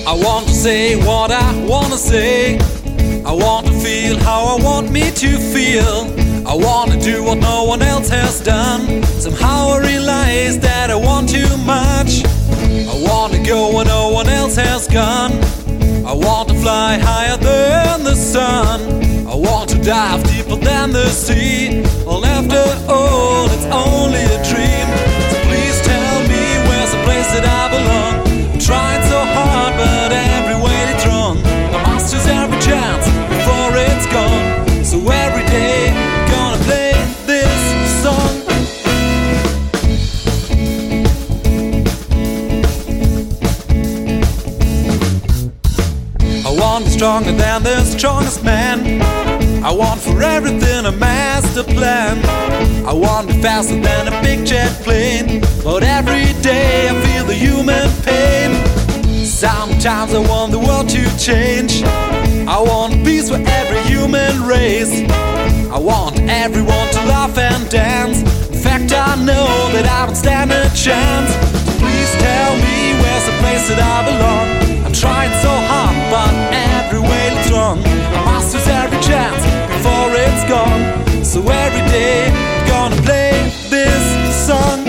I want to say what I want to say. I want to feel how I want me to feel. I want to do what no one else has done. Somehow I realize that I want too much. I want to go where no one else has gone. I want to fly higher than the sun. I want to dive deeper than the sea. Well, after all, it's only a dream. So please tell me where's the place that I belong. I'm trying so hard, but every way it's wrong. I must use every chance before it's gone. So every day, gonna play this song. I want to be stronger than the strongest man. I want for everything a master plan. I want to be faster than a big jet plane. But every day I feel the human pain. Sometimes I want the world to change. I want peace for every human race. I want everyone to laugh and dance. In fact, I know that I don't stand a chance. So please tell me where's the place that I belong. I'm trying so hard, but every way it's wrong. I must use every chance before it's gone. So every day, I'm gonna play this song.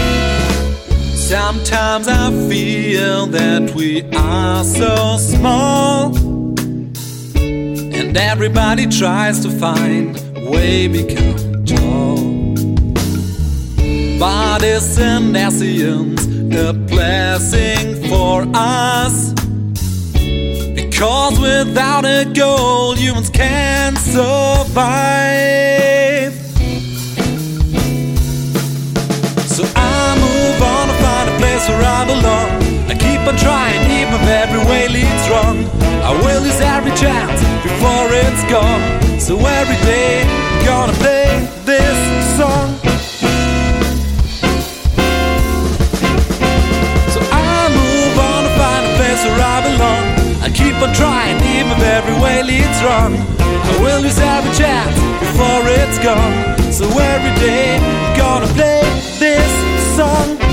Sometimes I feel that we are so small, and everybody tries to find a way become tall. But isn't essence a blessing for us? Because without a goal, humans can't survive. So I move on to find a place where I belong. I keep on trying, even if every way leads wrong. I will use every chance before it's gone. So every day, I'm gonna play this song. So I move on to find a place where I belong. I keep on trying, even if every way leads wrong. I will use every chance before it's gone. So every day, I'm gonna play this song.